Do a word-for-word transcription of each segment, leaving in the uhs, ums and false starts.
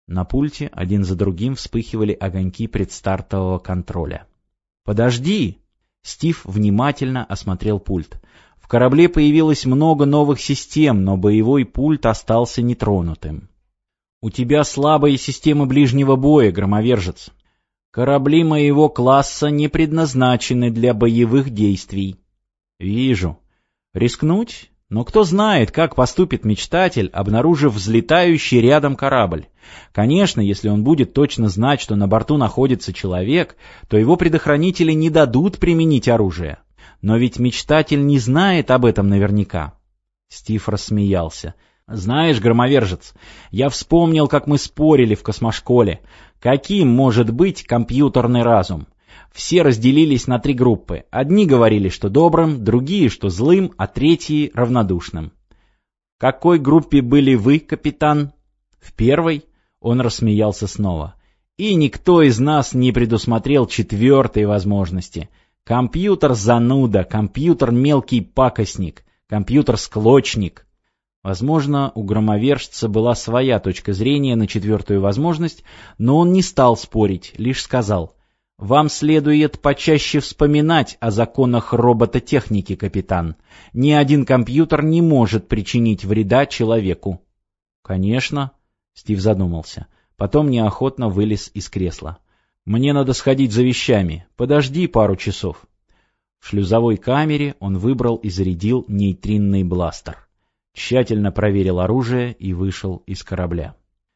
На пульте один за другим вспыхивали огоньки предстартового контроля. «Подожди!» Стив внимательно осмотрел пульт. В корабле появилось много новых систем, но боевой пульт остался нетронутым. «У тебя слабые системы ближнего боя, громовержец. Корабли моего класса не предназначены для боевых действий». «Вижу. Рискнуть? Но кто знает, как поступит мечтатель, обнаружив взлетающий рядом корабль. Конечно, если он будет точно знать, что на борту находится человек, то его предохранители не дадут применить оружие. Но ведь мечтатель не знает об этом наверняка». Стив рассмеялся. «Знаешь, громовержец, я вспомнил, как мы спорили в космошколе. Каким может быть компьютерный разум? Все разделились на три группы. Одни говорили, что добрым, другие, что злым, а третьи — равнодушным. В какой группе были вы, капитан?» «В первой?» — он рассмеялся снова. «И никто из нас не предусмотрел четвертой возможности. Компьютер зануда, компьютер мелкий пакостник, компьютер склочник». Возможно, у громовержца была своя точка зрения на четвертую возможность, но он не стал спорить, лишь сказал: «Вам следует почаще вспоминать о законах робототехники, капитан. Ни один компьютер не может причинить вреда человеку». «Конечно», — Стив задумался. Потом неохотно вылез из кресла. «Мне надо сходить за вещами. Подожди пару часов». В шлюзовой камере он выбрал и зарядил нейтринный бластер. Тщательно проверил оружие и вышел из корабля.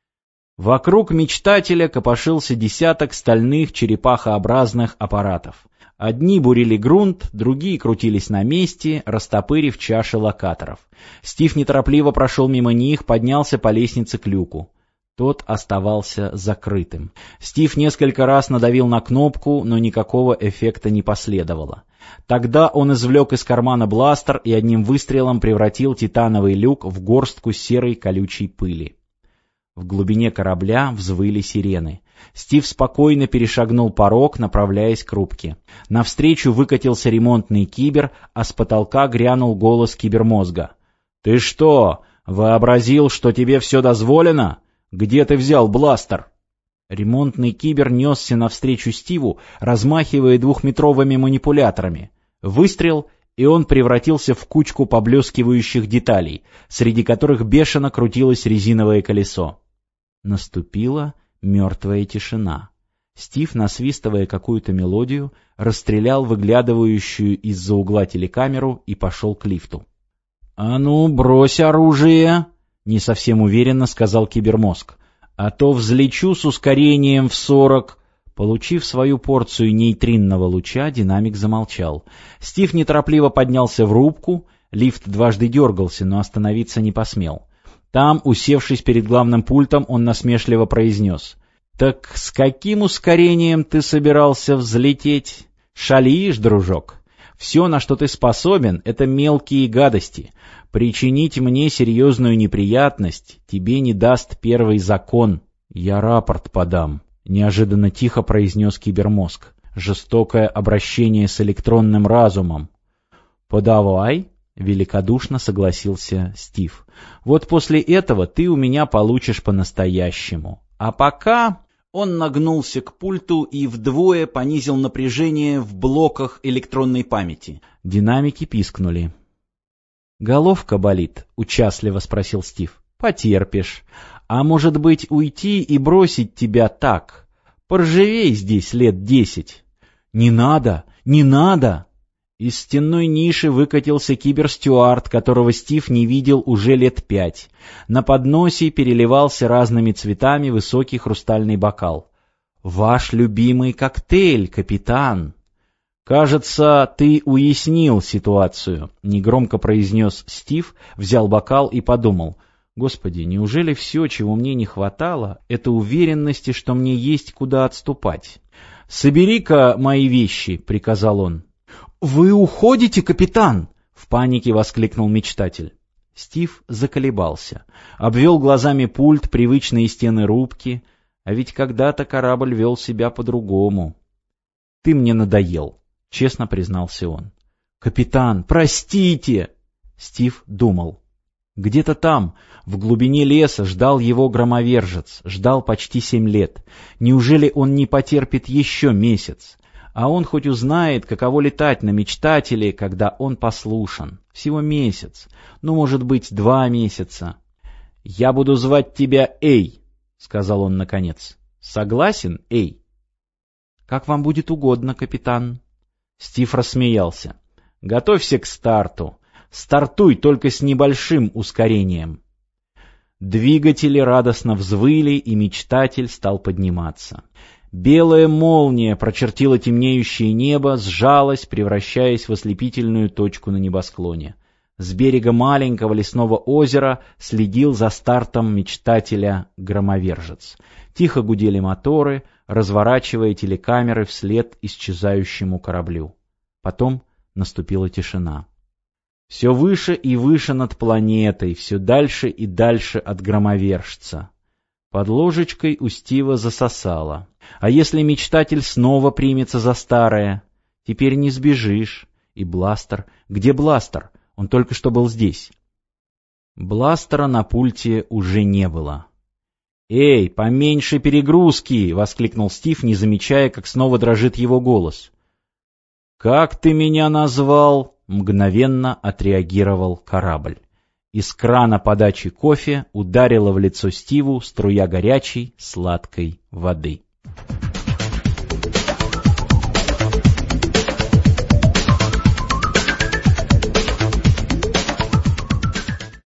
Вокруг мечтателя копошился десяток стальных черепахообразных аппаратов. Одни бурили грунт, другие крутились на месте, растопырив чаши локаторов. Стив неторопливо прошел мимо них, поднялся по лестнице к люку. Тот оставался закрытым. Стив несколько раз надавил на кнопку, но никакого эффекта не последовало. Тогда он извлек из кармана бластер и одним выстрелом превратил титановый люк в горстку серой колючей пыли. В глубине корабля взвыли сирены. Стив спокойно перешагнул порог, направляясь к рубке. Навстречу выкатился ремонтный кибер, а с потолка грянул голос кибермозга. «Ты что, вообразил, что тебе все дозволено? Где ты взял бластер?» Ремонтный кибер несся навстречу Стиву, размахивая двухметровыми манипуляторами. Выстрел, и он превратился в кучку поблескивающих деталей, среди которых бешено крутилось резиновое колесо. Наступила мертвая тишина. Стив, насвистывая какую-то мелодию, расстрелял выглядывающую из-за угла телекамеру и пошел к лифту. «А ну, брось оружие!» — не совсем уверенно сказал кибермозг. «А то взлечу с ускорением в сорок...» Получив свою порцию нейтринного луча, динамик замолчал. Стив неторопливо поднялся в рубку, лифт дважды дергался, но остановиться не посмел. Там, усевшись перед главным пультом, он насмешливо произнес: «Так с каким ускорением ты собирался взлететь? Шалишь, дружок? Все, на что ты способен, — это мелкие гадости. Причинить мне серьезную неприятность тебе не даст первый закон». «Я рапорт подам», — неожиданно тихо произнес кибермозг. «Жестокое обращение с электронным разумом». «Подавай», — великодушно согласился Стив. «Вот после этого ты у меня получишь по-настоящему. А пока...» Он нагнулся к пульту и вдвое понизил напряжение в блоках электронной памяти. Динамики пискнули. «Головка болит?» — участливо спросил Стив. «Потерпишь. А может быть, уйти и бросить тебя так? Поржавей здесь лет десять». «Не надо! Не надо!» Из стенной ниши выкатился киберстюард, которого Стив не видел уже лет пять. На подносе переливался разными цветами высокий хрустальный бокал. «Ваш любимый коктейль, капитан!» «Кажется, ты уяснил ситуацию», — негромко произнес Стив, взял бокал и подумал: «Господи, неужели все, чего мне не хватало, это уверенности, что мне есть куда отступать?» «Собери-ка мои вещи», — приказал он. «Вы уходите, капитан?» — в панике воскликнул мечтатель. Стив заколебался, обвел глазами пульт, привычные стены рубки, а ведь когда-то корабль вел себя по-другому. «Ты мне надоел», — честно признался он. «Капитан, простите!» Стив думал. Где-то там, в глубине леса, ждал его громовержец, ждал почти семь лет. Неужели он не потерпит еще месяц? А он хоть узнает, каково летать на мечтателе, когда он послушан. Всего месяц, ну, может быть, два месяца. «Я буду звать тебя Эй», — сказал он наконец. «Согласен, Эй?» «Как вам будет угодно, капитан». Стив рассмеялся. «Готовься к старту. Стартуй только с небольшим ускорением». Двигатели радостно взвыли, и мечтатель стал подниматься. Белая молния прочертила темнеющее небо, сжалась, превращаясь в ослепительную точку на небосклоне. С берега маленького лесного озера следил за стартом мечтателя громовержец. Тихо гудели моторы, разворачивая телекамеры вслед исчезающему кораблю. Потом наступила тишина. Все выше и выше над планетой, все дальше и дальше от громовержца. Под ложечкой у Стива засосало. А если мечтатель снова примется за старое? Теперь не сбежишь. И бластер? Где бластер? Он только что был здесь. Бластера на пульте уже не было. «Эй, поменьше перегрузки!» — воскликнул Стив, не замечая, как снова дрожит его голос. «Как ты меня назвал?» — мгновенно отреагировал корабль. Из крана подачи кофе ударила в лицо Стиву струя горячей, сладкой воды.